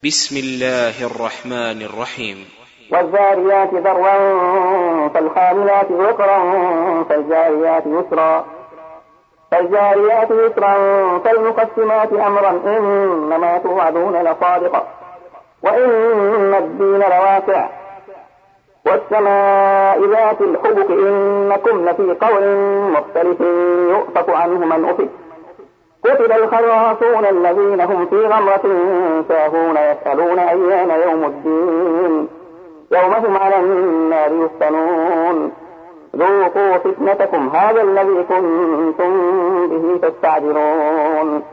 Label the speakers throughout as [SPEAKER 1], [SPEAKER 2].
[SPEAKER 1] بسم الله الرحمن الرحيم.
[SPEAKER 2] والذاريات ذروا فالحاملات وقرا فالجاريات يسرا فالمقسمات أمرا إنما توعدون لصادق وإن الدين لواقع والسماء ذات الحبك إنكم لفي قول مختلف يؤفك عنه من أفك قتل الخراصون الذين هم في غمرة ساهون يسألون أيان يوم الدين يوم هم على النار يفتنون ذوقوا فتنتكم هذا الذي كنتم به تستعجلون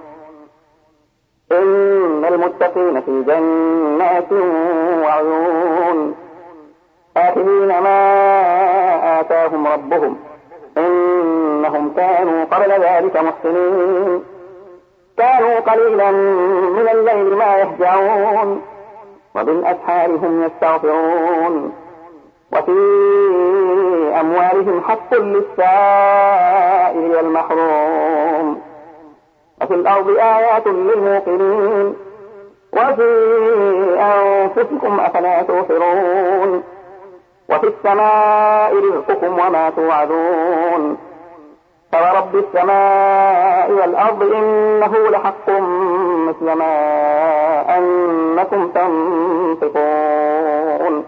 [SPEAKER 2] إن المتقين في جنات وعيون آخذين ما آتاهم ربهم إنهم كانوا قبل ذلك محسنين كانوا قليلا من الليل ما يهجعون وبالأسحار هم يستغفرون وفي أموالهم حق للسائل والمحروم وفي الأرض آيات للموقنين وفي أنفسكم أفلا تبصرون وفي السماء رزقكم وما توعدون فورب السماء والأرض إنه لحق مثل ما أنكم تنطقون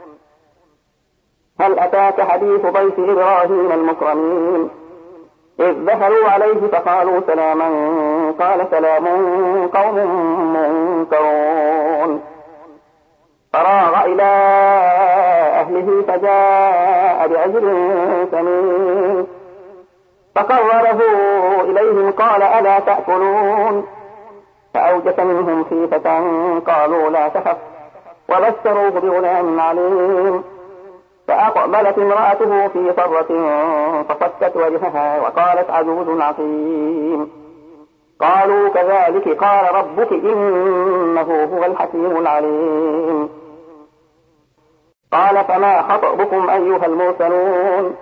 [SPEAKER 2] هل أتاك حديث ضيف إبراهيم المكرمين إذ دخلوا عليه فقالوا سلاما قال سلام قوم منكرون فراغ إلى أهله فجاء بعجل سمين فقربه إليهم قال ألا تأكلون فأوجس منهم خيفة قالوا لا تخف وبشروه بغلام عليم فأقبلت امرأته في صرة فصكت وجهها وقالت عجوز عقيم قالوا كذلك قال ربك إنه هو الحكيم العليم قال فما خطبكم أيها المرسلون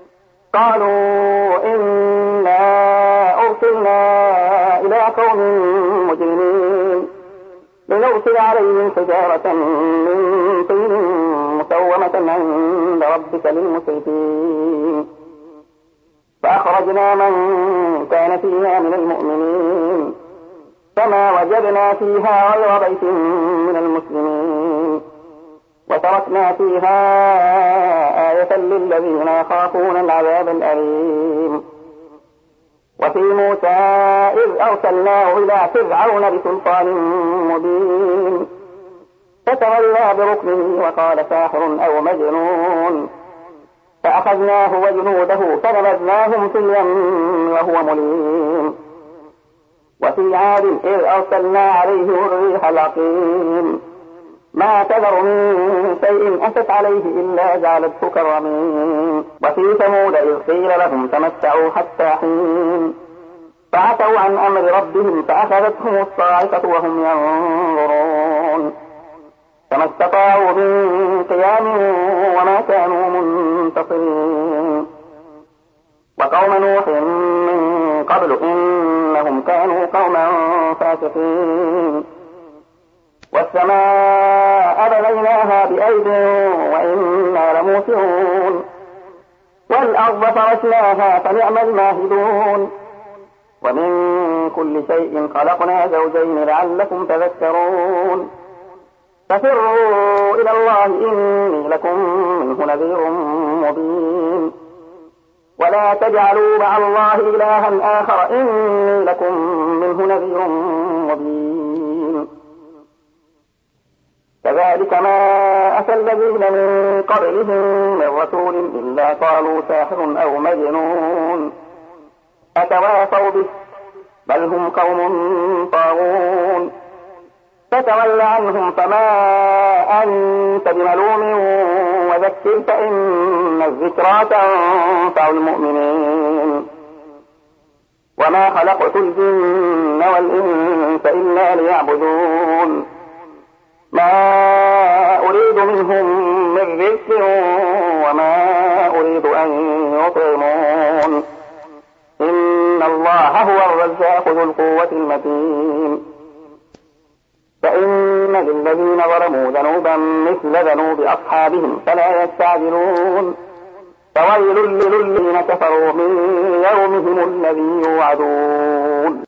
[SPEAKER 2] قالوا إنا أرسلنا إلى قوم مجرمين لنرسل عليهم حجارة من طين مسومة عند ربك للمسرفين فأخرجنا من كان فيها من المؤمنين فما وجدنا فيها غير بيت من المسلمين وتركنا فيها آية للذين يخافون العذاب الأليم وفي موسى إذ أرسلناه إلى فرعون بسلطان مبين فتولى بركنه وقال ساحر أو مجنون فأخذناه وجنوده فنبذناهم في اليم وهو مليم وفي عاد إذ أرسلنا عليهم الريح العقيم ما تذر من شيء أتت عليه إلا جعلته كالرميم وفي ثمود إذ قيل لهم تمتعوا حتى حين فعتوا عن أمر ربهم فأخذتهم الصاعقة وهم ينظرون فما استطاعوا من قيام وما كانوا منتصرين وقوم نوح من قبل إنهم كانوا قوما فاسقين والسماء بنيناها بأيد وإنا لموسعون والأرض فرشناها فنعم الماهدون ومن كل شيء خلقنا زوجين لعلكم تذكرون ففروا إلى الله إني لكم منه نذير مبين ولا تجعلوا مع الله إلها آخر إني لكم منه نذير مبين كذلك ما أتى الذين من قبلهم من رسول إلا قالوا ساحر أو مجنون أتواصوا به بل هم قوم طاغون فتول عنهم فما أنت بملوم وذكر فإن الذكرى تنفع المؤمنين وما خلقت الجن والإنس إلا ليعبدون ما أريد منهم من رزق وما أريد أن يطعمون إن الله هو الرزاق ذو القوة المتين فإن إن للذين ظلموا ذنوبا مثل ذنوب أصحابهم فلا يستعجلون فويل للذين كفروا من يومهم الذي يوعدون